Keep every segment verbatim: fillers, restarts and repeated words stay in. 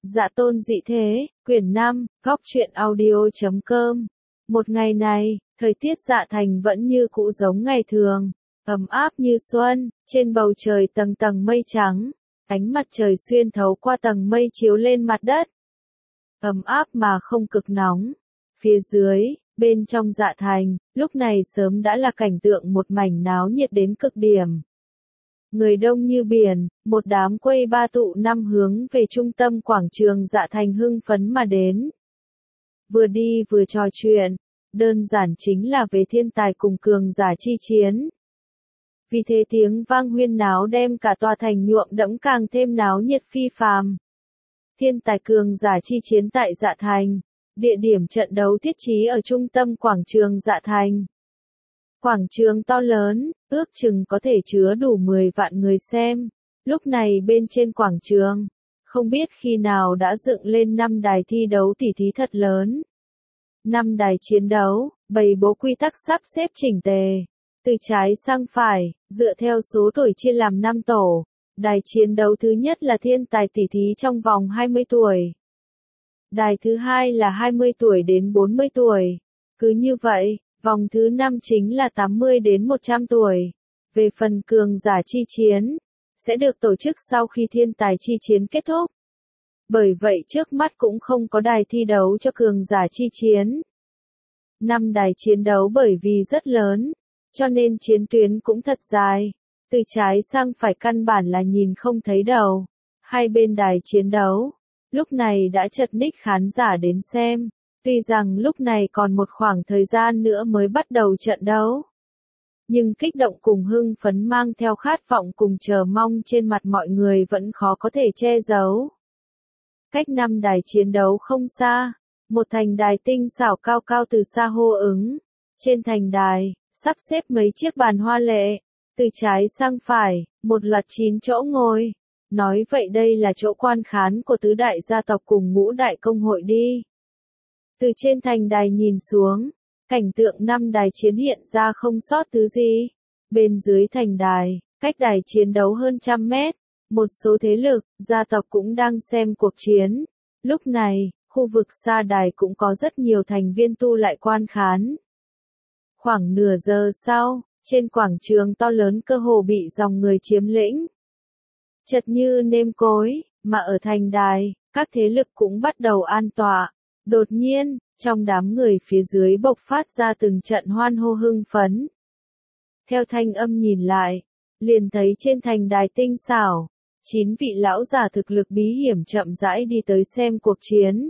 Dạ tôn dị thế, quyển năm, góc truyện audio.com. Một ngày này, thời tiết Dạ Thành vẫn như cũ giống ngày thường, ấm áp như xuân, trên bầu trời tầng tầng mây trắng, ánh mặt trời xuyên thấu qua tầng mây chiếu lên mặt đất. Ấm áp mà không cực nóng. Phía dưới, bên trong Dạ Thành, lúc này sớm đã là cảnh tượng một mảnh náo nhiệt đến cực điểm. Người đông như biển, một đám quây ba tụ năm hướng về trung tâm quảng trường Dạ Thành hưng phấn mà đến. Vừa đi vừa trò chuyện, đơn giản chính là về thiên tài cùng cường giả chi chiến. Vì thế tiếng vang huyên náo đem cả tòa thành nhuộm đẫm càng thêm náo nhiệt phi phàm. Thiên tài cường giả chi chiến tại Dạ Thành, địa điểm trận đấu thiết trí ở trung tâm quảng trường Dạ Thành. Quảng trường to lớn, ước chừng có thể chứa đủ mười vạn người xem. Lúc này bên trên quảng trường, không biết khi nào đã dựng lên năm đài thi đấu tỉ thí thật lớn. Năm đài chiến đấu, bày bố quy tắc sắp xếp chỉnh tề. Từ trái sang phải, dựa theo số tuổi chia làm năm tổ. Đài chiến đấu thứ nhất là thiên tài tỉ thí trong vòng hai mươi tuổi. Đài thứ hai là hai mươi tuổi đến bốn mươi tuổi. Cứ như vậy, vòng thứ năm chính là tám mươi đến một trăm tuổi. Về phần cường giả chi chiến, sẽ được tổ chức sau khi thiên tài chi chiến kết thúc. Bởi vậy trước mắt cũng không có đài thi đấu cho cường giả chi chiến. Năm đài chiến đấu bởi vì rất lớn, cho nên chiến tuyến cũng thật dài. Từ trái sang phải căn bản là nhìn không thấy đầu. Hai bên đài chiến đấu, lúc này đã chật ních khán giả đến xem. Tuy rằng lúc này còn một khoảng thời gian nữa mới bắt đầu trận đấu. Nhưng kích động cùng hưng phấn mang theo khát vọng cùng chờ mong trên mặt mọi người vẫn khó có thể che giấu. Cách năm đài chiến đấu không xa, một thành đài tinh xảo cao cao từ xa hô ứng. Trên thành đài, sắp xếp mấy chiếc bàn hoa lệ, từ trái sang phải, một loạt chín chỗ ngồi. Nói vậy đây là chỗ quan khán của tứ đại gia tộc cùng ngũ đại công hội đi. Từ trên thành đài nhìn xuống, cảnh tượng năm đài chiến hiện ra không sót thứ gì. Bên dưới thành đài, cách đài chiến đấu hơn trăm mét, một số thế lực, gia tộc cũng đang xem cuộc chiến. Lúc này, khu vực xa đài cũng có rất nhiều thành viên tu lại quan khán. Khoảng nửa giờ sau, trên quảng trường to lớn cơ hồ bị dòng người chiếm lĩnh. Chật như nêm cối, mà ở thành đài, các thế lực cũng bắt đầu an tọa. Đột nhiên, trong đám người phía dưới bộc phát ra từng trận hoan hô hưng phấn. Theo thanh âm nhìn lại, liền thấy trên thành đài tinh xảo, chín vị lão già thực lực bí hiểm chậm rãi đi tới xem cuộc chiến.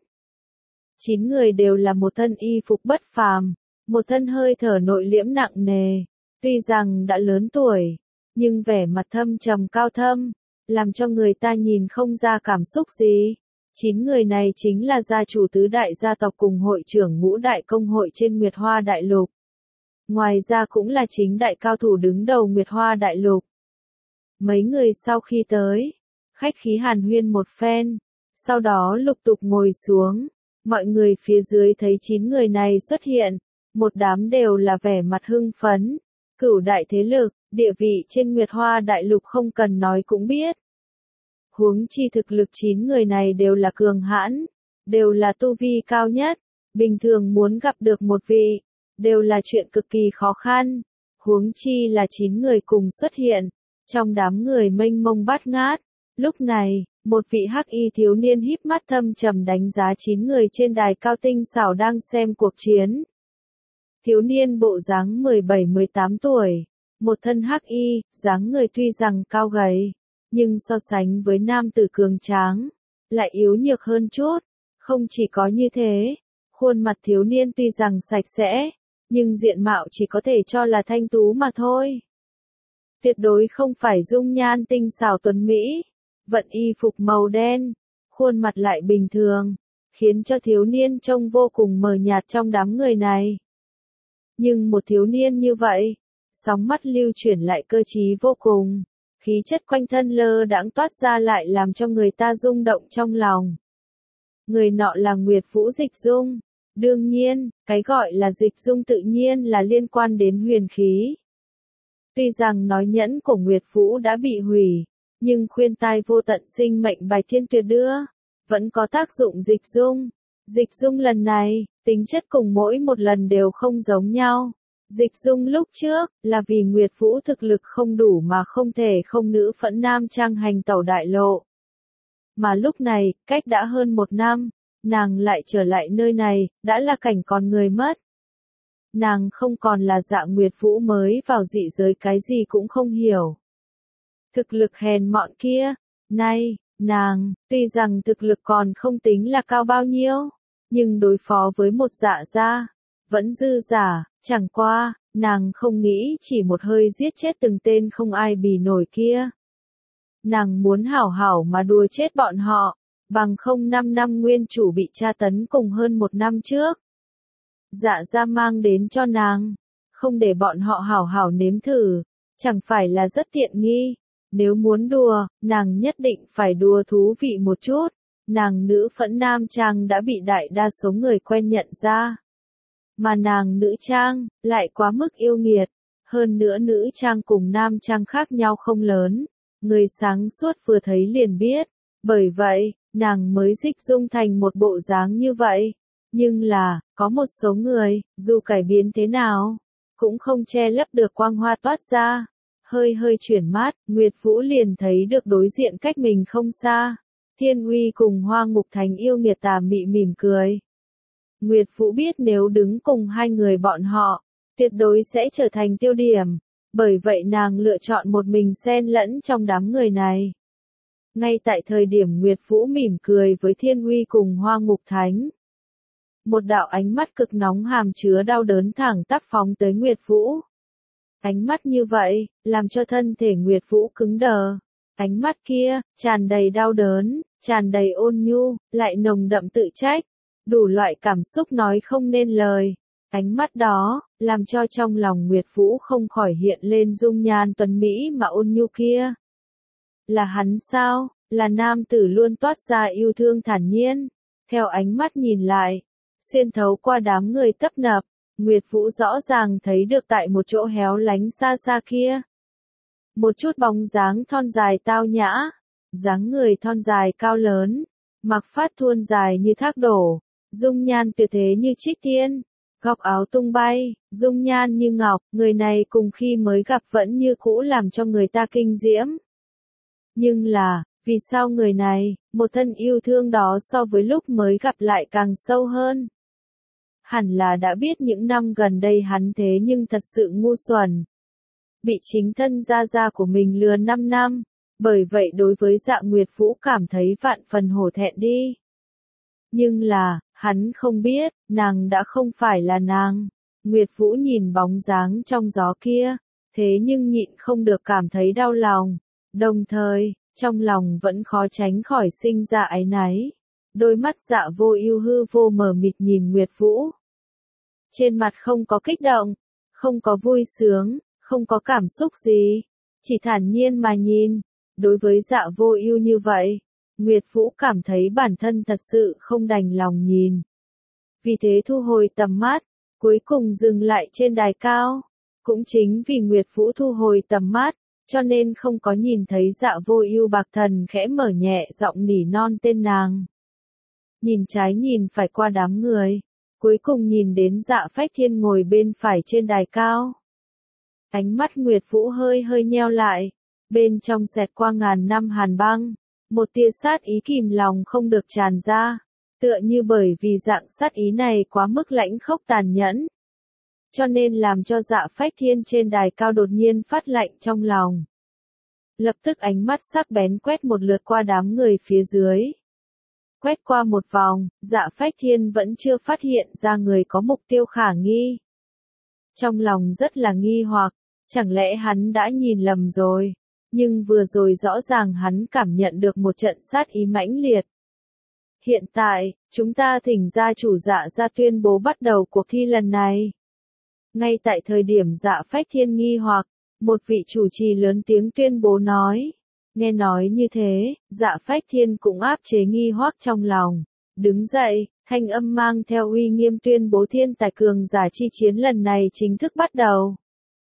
Chín người đều là một thân y phục bất phàm, một thân hơi thở nội liễm nặng nề. Tuy rằng đã lớn tuổi, nhưng vẻ mặt thâm trầm cao thâm, làm cho người ta nhìn không ra cảm xúc gì. Chín người này chính là gia chủ tứ đại gia tộc cùng hội trưởng ngũ đại công hội trên Nguyệt Hoa Đại Lục. Ngoài ra cũng là chính đại cao thủ đứng đầu Nguyệt Hoa Đại Lục. Mấy người sau khi tới, khách khí hàn huyên một phen, sau đó lục tục ngồi xuống. Mọi người phía dưới thấy chín người này xuất hiện, một đám đều là vẻ mặt hưng phấn. Cửu đại thế lực, địa vị trên Nguyệt Hoa Đại Lục không cần nói cũng biết. Huống chi thực lực chín người này đều là cường hãn, đều là tu vi cao nhất, bình thường muốn gặp được một vị, đều là chuyện cực kỳ khó khăn. Huống chi là chín người cùng xuất hiện, trong đám người mênh mông bát ngát. Lúc này, một vị hắc y thiếu niên híp mắt thâm trầm đánh giá chín người trên đài cao tinh xảo đang xem cuộc chiến. Thiếu niên bộ dáng mười bảy mười tám tuổi, một thân hắc y, dáng người tuy rằng cao gầy, nhưng so sánh với nam tử cường tráng, lại yếu nhược hơn chút. Không chỉ có như thế, khuôn mặt thiếu niên tuy rằng sạch sẽ, nhưng diện mạo chỉ có thể cho là thanh tú mà thôi. Tuyệt đối không phải dung nhan tinh xảo tuấn mỹ, vận y phục màu đen, khuôn mặt lại bình thường, khiến cho thiếu niên trông vô cùng mờ nhạt trong đám người này. Nhưng một thiếu niên như vậy, sóng mắt lưu chuyển lại cơ trí vô cùng. Khí chất quanh thân lơ đãng toát ra lại làm cho người ta rung động trong lòng. Người nọ là Nguyệt Vũ Dịch Dung. Đương nhiên, cái gọi là dịch dung tự nhiên là liên quan đến huyền khí. Tuy rằng nói nhẫn của Nguyệt Vũ đã bị hủy, nhưng khuyên tai vô tận sinh mệnh bài thiên tuyệt đưa. vẫn có tác dụng dịch dung. Dịch dung lần này, tính chất cùng mỗi một lần đều không giống nhau. Dịch dung lúc trước, là vì Nguyệt Vũ thực lực không đủ mà không thể không nữ phẫn nam trang hành tẩu đại lộ. Mà lúc này, cách đã hơn một năm, nàng lại trở lại nơi này, đã là cảnh còn người mất. Nàng không còn là Dạ Nguyệt Vũ mới vào dị giới cái gì cũng không hiểu. Thực lực hèn mọn kia, nay, nàng, tuy rằng thực lực còn không tính là cao bao nhiêu, nhưng đối phó với một Dạ gia, vẫn dư giả, chẳng qua, nàng không nghĩ chỉ một hơi giết chết từng tên không ai bì nổi kia. Nàng muốn hảo hảo mà đùa chết bọn họ, bằng không năm năm nguyên chủ bị tra tấn cùng hơn một năm trước. Dạ gia mang đến cho nàng, không để bọn họ hảo hảo nếm thử, chẳng phải là rất tiện nghi. Nếu muốn đùa, nàng nhất định phải đùa thú vị một chút. Nàng nữ phẫn nam trang đã bị đại đa số người quen nhận ra. Mà nàng nữ trang, lại quá mức yêu nghiệt. Hơn nữa nữ trang cùng nam trang khác nhau không lớn. Người sáng suốt vừa thấy liền biết. Bởi vậy, nàng mới dịch dung thành một bộ dáng như vậy. Nhưng là, có một số người, dù cải biến thế nào, cũng không che lấp được quang hoa toát ra. Hơi hơi chuyển mắt, Nguyệt Vũ liền thấy được đối diện cách mình không xa. Thiên Uy cùng Hoa Ngục Thành yêu nghiệt tà mị mỉm cười. Nguyệt Vũ biết nếu đứng cùng hai người bọn họ, tuyệt đối sẽ trở thành tiêu điểm. Bởi vậy nàng lựa chọn một mình xen lẫn trong đám người này. Ngay tại thời điểm Nguyệt Vũ mỉm cười với Thiên Uy cùng Hoa Ngục Thánh. Một đạo ánh mắt cực nóng hàm chứa đau đớn thẳng tắp phóng tới Nguyệt Vũ. Ánh mắt như vậy, làm cho thân thể Nguyệt Vũ cứng đờ. Ánh mắt kia, tràn đầy đau đớn, tràn đầy ôn nhu, lại nồng đậm tự trách. Đủ loại cảm xúc nói không nên lời. Ánh mắt đó, làm cho trong lòng Nguyệt Vũ không khỏi hiện lên dung nhan tuấn Mỹ mà ôn nhu kia. Là hắn sao? Là nam tử luôn toát ra yêu thương thản nhiên. Theo ánh mắt nhìn lại, xuyên thấu qua đám người tấp nập, Nguyệt Vũ rõ ràng thấy được tại một chỗ héo lánh xa xa kia. Một chút bóng dáng thon dài tao nhã, dáng người thon dài cao lớn, mặc phát thuôn dài như thác đổ, dung nhan tuyệt thế như trích tiên, góc áo tung bay, dung nhan như ngọc, người này cùng khi mới gặp vẫn như cũ làm cho người ta kinh diễm. Nhưng là, vì sao người này, một thân yêu thương đó so với lúc mới gặp lại càng sâu hơn? Hẳn là đã biết những năm gần đây hắn thế nhưng thật sự ngu xuẩn. Bị chính thân gia gia của mình lừa năm năm, bởi vậy đối với Dạ Nguyệt Vũ cảm thấy vạn phần hổ thẹn đi. Nhưng là, hắn không biết, nàng đã không phải là nàng. Nguyệt Vũ nhìn bóng dáng trong gió kia, thế nhưng nhịn không được cảm thấy đau lòng. Đồng thời, trong lòng vẫn khó tránh khỏi sinh ra áy náy. Đôi mắt Dạ Vô Ưu hư vô mờ mịt nhìn Nguyệt Vũ. Trên mặt không có kích động, không có vui sướng, không có cảm xúc gì, chỉ thản nhiên mà nhìn. Đối với Dạ Vô Ưu như vậy, Nguyệt Vũ cảm thấy bản thân thật sự không đành lòng nhìn. Vì thế thu hồi tầm mắt, cuối cùng dừng lại trên đài cao. Cũng chính vì Nguyệt Vũ thu hồi tầm mắt, cho nên không có nhìn thấy Dạ Vô Ưu bạc thần khẽ mở nhẹ giọng nỉ non tên nàng. Nhìn trái nhìn phải qua đám người, cuối cùng nhìn đến Dạ Phách Thiên ngồi bên phải trên đài cao. Ánh mắt Nguyệt Vũ hơi hơi nheo lại, bên trong xẹt qua ngàn năm hàn băng, một tia sát ý kìm lòng không được tràn ra, tựa như bởi vì dạng sát ý này quá mức lãnh khốc tàn nhẫn, cho nên làm cho Dạ Phách Thiên trên đài cao đột nhiên phát lạnh trong lòng. Lập tức ánh mắt sắc bén quét một lượt qua đám người phía dưới. Quét qua một vòng, Dạ Phách Thiên vẫn chưa phát hiện ra người có mục tiêu khả nghi. Trong lòng rất là nghi hoặc, chẳng lẽ hắn đã nhìn lầm rồi, nhưng vừa rồi rõ ràng hắn cảm nhận được một trận sát ý mãnh liệt. Hiện tại, chúng ta thỉnh gia chủ Dạ gia tuyên bố bắt đầu cuộc thi lần này. Ngay tại thời điểm Dạ Phách Thiên nghi hoặc, một vị chủ trì lớn tiếng tuyên bố nói. Nghe nói như thế, Dạ Phách Thiên cũng áp chế nghi hoặc trong lòng. Đứng dậy, thanh âm mang theo uy nghiêm tuyên bố thiên tài cường giả chi chiến lần này chính thức bắt đầu.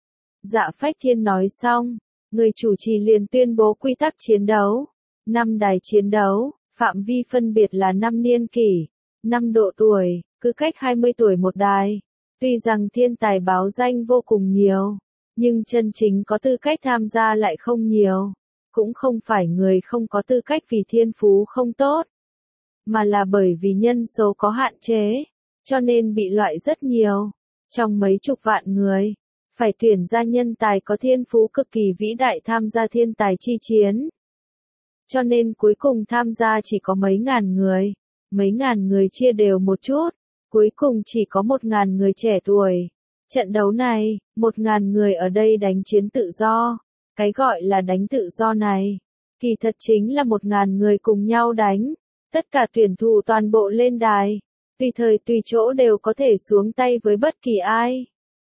Dạ Phách Thiên nói xong, người chủ trì liền tuyên bố quy tắc chiến đấu. Năm đài chiến đấu, Phạm vi phân biệt là năm niên kỷ, năm độ tuổi, cứ cách hai mươi tuổi một đài. Tuy rằng thiên tài báo danh vô cùng nhiều, nhưng chân chính có tư cách tham gia lại không nhiều. Cũng không phải người không có tư cách vì thiên phú không tốt, mà là bởi vì nhân số có hạn chế, cho nên bị loại rất nhiều. Trong mấy chục vạn người, phải tuyển ra nhân tài có thiên phú cực kỳ vĩ đại tham gia thiên tài chi chiến. Cho nên cuối cùng tham gia chỉ có mấy ngàn người, mấy ngàn người chia đều một chút, cuối cùng chỉ có một ngàn người trẻ tuổi. Trận đấu này, một ngàn người ở đây đánh chiến tự do. Cái gọi là đánh tự do này, kỳ thật chính là một ngàn người cùng nhau đánh. Tất cả tuyển thủ toàn bộ lên đài, tùy thời tùy chỗ đều có thể xuống tay với bất kỳ ai.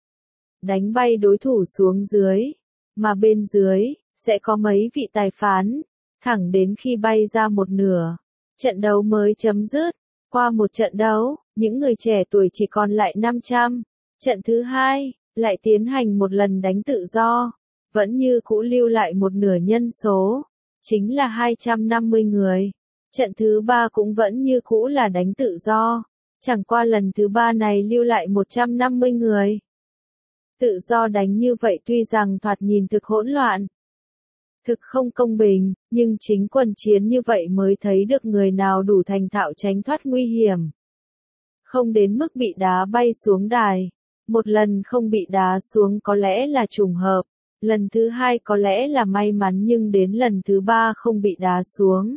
Đánh bay đối thủ xuống dưới, mà bên dưới, sẽ có mấy vị tài phán, thẳng đến khi bay ra một nửa, trận đấu mới chấm dứt. Qua một trận đấu, những người trẻ tuổi chỉ còn lại năm trăm. Trận thứ hai, lại tiến hành một lần đánh tự do, vẫn như cũ lưu lại một nửa nhân số, chính là hai trăm năm mươi người. Trận thứ ba cũng vẫn như cũ là đánh tự do, chẳng qua lần thứ ba này lưu lại một trăm năm mươi người. Tự do đánh như vậy tuy rằng thoạt nhìn thực hỗn loạn, thực không công bình, nhưng chính quần chiến như vậy mới thấy được người nào đủ thành thạo tránh thoát nguy hiểm. Không đến mức bị đá bay xuống đài. Một lần không bị đá xuống có lẽ là trùng hợp, lần thứ hai có lẽ là may mắn, nhưng đến lần thứ ba không bị đá xuống,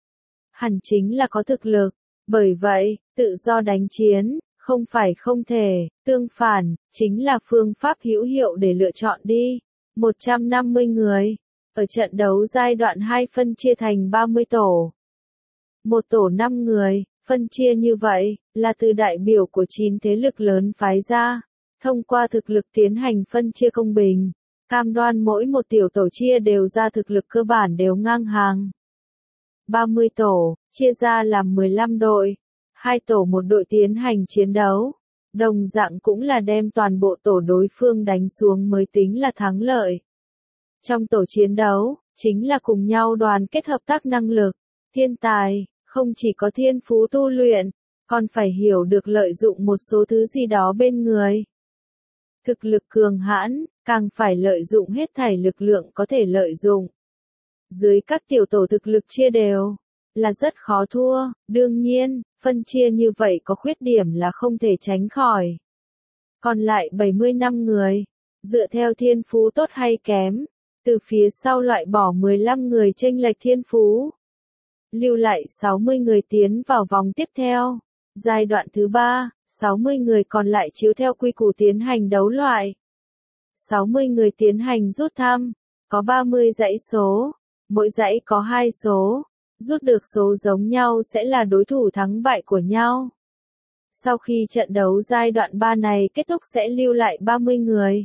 hẳn chính là có thực lực. Bởi vậy, tự do đánh chiến, không phải không thể, tương phản, chính là phương pháp hữu hiệu để lựa chọn đi. một trăm năm mươi người, ở trận đấu giai đoạn hai phân chia thành ba mươi tổ. Một tổ năm người, phân chia như vậy, là từ đại biểu của chín thế lực lớn phái ra. Thông qua thực lực tiến hành phân chia công bình, cam đoan mỗi một tiểu tổ chia đều ra thực lực cơ bản đều ngang hàng. ba mươi tổ, chia ra làm mười lăm đội, hai tổ một đội tiến hành chiến đấu, đồng dạng cũng là đem toàn bộ tổ đối phương đánh xuống mới tính là thắng lợi. Trong tổ chiến đấu, chính là cùng nhau đoàn kết hợp tác năng lực, thiên tài, không chỉ có thiên phú tu luyện, còn phải hiểu được lợi dụng một số thứ gì đó bên người. Thực lực cường hãn, càng phải lợi dụng hết thảy lực lượng có thể lợi dụng. Dưới các tiểu tổ thực lực chia đều, là rất khó thua, đương nhiên, phân chia như vậy có khuyết điểm là không thể tránh khỏi. Còn lại bảy mươi lăm người, dựa theo thiên phú tốt hay kém, từ phía sau loại bỏ mười lăm người chênh lệch thiên phú. Lưu lại sáu mươi người tiến vào vòng tiếp theo. Giai đoạn thứ ba, sáu mươi người còn lại chiếu theo quy củ tiến hành đấu loại. sáu mươi người tiến hành rút thăm, có ba mươi dãy số, mỗi dãy có hai số, rút được số giống nhau sẽ là đối thủ thắng bại của nhau. Sau khi trận đấu giai đoạn ba này kết thúc sẽ lưu lại ba mươi người.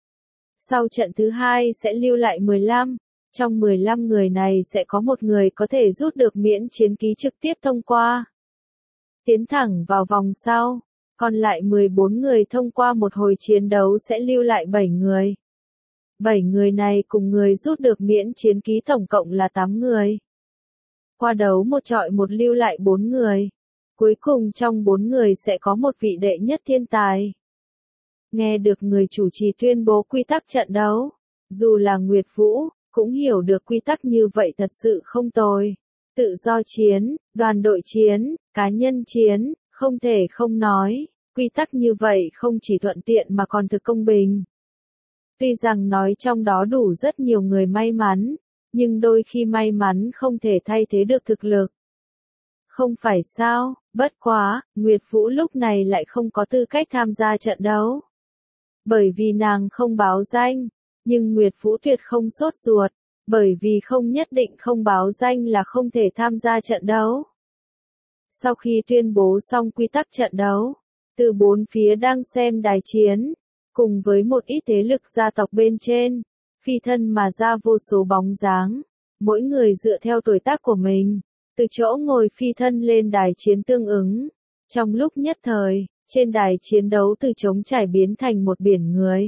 Sau trận thứ hai sẽ lưu lại mười lăm, trong mười lăm người này sẽ có một người có thể rút được miễn chiến ký trực tiếp thông qua. Tiến thẳng vào vòng sau, còn lại mười bốn người thông qua một hồi chiến đấu sẽ lưu lại bảy người. bảy người này cùng người rút được miễn chiến ký tổng cộng là tám người. Qua đấu một chọi một lưu lại bốn người. Cuối cùng trong bốn người sẽ có một vị đệ nhất thiên tài. Nghe được người chủ trì tuyên bố quy tắc trận đấu, dù là Nguyệt Vũ, cũng hiểu được quy tắc như vậy thật sự không tồi. Tự do chiến, đoàn đội chiến, cá nhân chiến, không thể không nói, quy tắc như vậy không chỉ thuận tiện mà còn thực công bình. Tuy rằng nói trong đó đủ rất nhiều người may mắn, nhưng đôi khi may mắn không thể thay thế được thực lực. Không phải sao, bất quá, Nguyệt Vũ lúc này lại không có tư cách tham gia trận đấu. Bởi vì nàng không báo danh, nhưng Nguyệt Vũ tuyệt không sốt ruột, bởi vì không nhất định không báo danh là không thể tham gia trận đấu. Sau khi tuyên bố xong quy tắc trận đấu, từ bốn phía đang xem đài chiến, cùng với một ít thế lực gia tộc bên trên, phi thân mà ra vô số bóng dáng, mỗi người dựa theo tuổi tác của mình, từ chỗ ngồi phi thân lên đài chiến tương ứng. Trong lúc nhất thời, trên đài chiến đấu từ trống trải biến thành một biển người.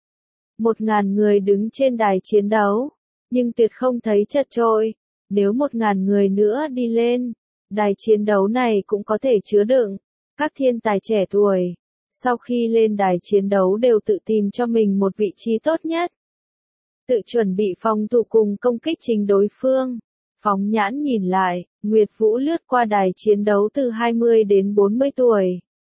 Một ngàn người đứng trên đài chiến đấu, nhưng tuyệt không thấy chật chội. Nếu một ngàn người nữa đi lên, Đài chiến đấu này cũng có thể chứa đựng các thiên tài trẻ tuổi. Sau khi lên đài chiến đấu đều tự tìm cho mình một vị trí tốt nhất. Tự chuẩn bị phòng thủ cùng công kích chính đối phương. Phóng nhãn nhìn lại, Nguyệt Vũ lướt qua đài chiến đấu từ hai mươi đến bốn mươi tuổi.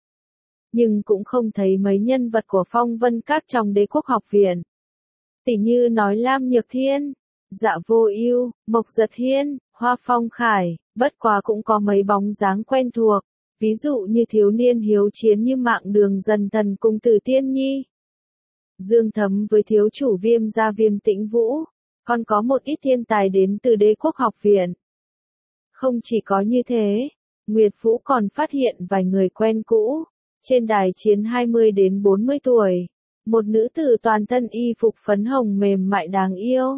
Nhưng cũng không thấy mấy nhân vật của Phong Vân Các trong Đế Quốc Học Viện. Tỉ như nói Lam Nhược Thiên, Dạ Vô Ưu, Mộc Giật Hiên, Hoa Phong Khải, bất quá cũng có mấy bóng dáng quen thuộc, ví dụ như thiếu niên hiếu chiến như Mạng Đường Dần Thần cùng Từ Tiên Nhi. Dương Thấm với thiếu chủ Viêm gia Viêm Tĩnh Vũ, còn có một ít thiên tài đến từ Đế Quốc Học Viện. Không chỉ có như thế, Nguyệt Vũ còn phát hiện vài người quen cũ, trên đài chiến hai mươi đến bốn mươi tuổi, một nữ tử toàn thân y phục phấn hồng mềm mại đáng yêu.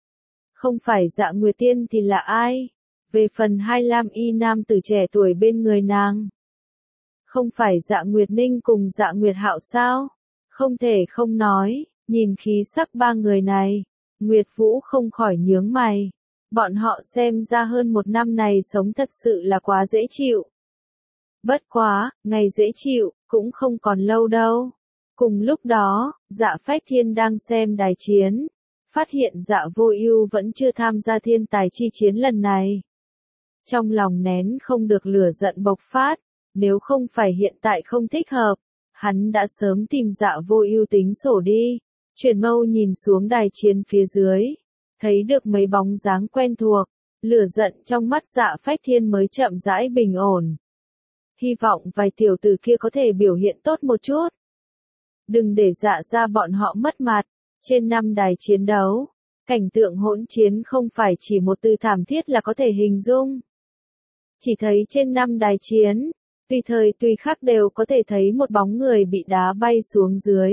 Không phải Dạ Nguyệt Tiên thì là ai? Về phần hai lam y nam tử trẻ tuổi bên người nàng. Không phải Dạ Nguyệt Ninh cùng Dạ Nguyệt Hạo sao? Không thể không nói, nhìn khí sắc ba người này, Nguyệt Vũ không khỏi nhướng mày. Bọn họ xem ra hơn một năm này sống thật sự là quá dễ chịu. Bất quá, ngày dễ chịu, cũng không còn lâu đâu. Cùng lúc đó, Dạ Phách Thiên đang xem đài chiến, phát hiện Dạ Vô Ưu vẫn chưa tham gia thiên tài chi chiến lần này. Trong lòng nén không được lửa giận bộc phát, nếu không phải hiện tại không thích hợp, hắn đã sớm tìm Dạ Vô Ưu tính sổ đi. Chuyển mâu nhìn xuống đài chiến phía dưới, thấy được mấy bóng dáng quen thuộc, lửa giận trong mắt Dạ Phách Thiên mới chậm rãi bình ổn. Hy vọng vài tiểu tử kia có thể biểu hiện tốt một chút. Đừng để Dạ gia bọn họ mất mặt. Trên năm đài chiến đấu, cảnh tượng hỗn chiến không phải chỉ một từ thảm thiết là có thể hình dung. Chỉ thấy trên năm đài chiến, tùy thời tùy khắc đều có thể thấy một bóng người bị đá bay xuống dưới.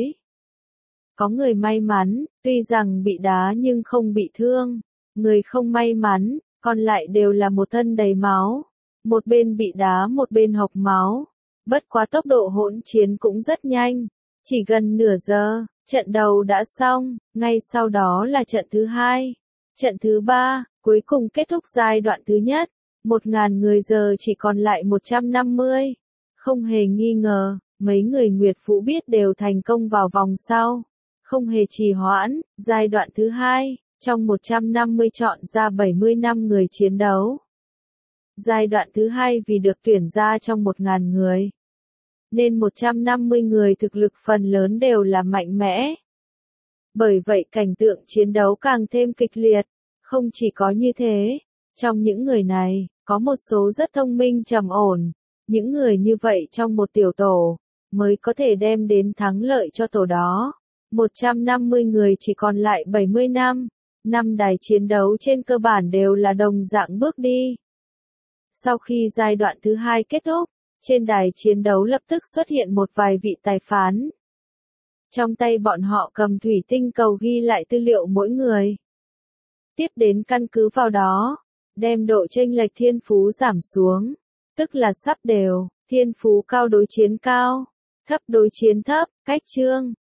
Có người may mắn, tuy rằng bị đá nhưng không bị thương. Người không may mắn, còn lại đều là một thân đầy máu. Một bên bị đá một bên hộc máu. Bất quá tốc độ hỗn chiến cũng rất nhanh. Chỉ gần nửa giờ, trận đầu đã xong, ngay sau đó là trận thứ hai. Trận thứ ba, cuối cùng kết thúc giai đoạn thứ nhất. Một ngàn người giờ chỉ còn lại một trăm năm mươi. Không hề nghi ngờ, mấy người Nguyệt Vũ biết đều thành công vào vòng sau. Không hề trì hoãn, giai đoạn thứ hai, trong một trăm năm mươi chọn ra bảy mươi lăm người chiến đấu. Giai đoạn thứ hai vì được tuyển ra trong một ngàn người, nên một trăm năm mươi người thực lực phần lớn đều là mạnh mẽ. Bởi vậy cảnh tượng chiến đấu càng thêm kịch liệt. Không chỉ có như thế, trong những người này, có một số rất thông minh trầm ổn. Những người như vậy trong một tiểu tổ, mới có thể đem đến thắng lợi cho tổ đó. một trăm năm mươi người chỉ còn lại bảy mươi năm. Năm đài chiến đấu trên cơ bản đều là đồng dạng bước đi. Sau khi giai đoạn thứ hai kết thúc, trên đài chiến đấu lập tức xuất hiện một vài vị tài phán. Trong tay bọn họ cầm thủy tinh cầu ghi lại tư liệu mỗi người. Tiếp đến căn cứ vào đó, đem độ chênh lệch thiên phú giảm xuống, tức là sắp đều, thiên phú cao đối chiến cao, thấp đối chiến thấp, cách chương,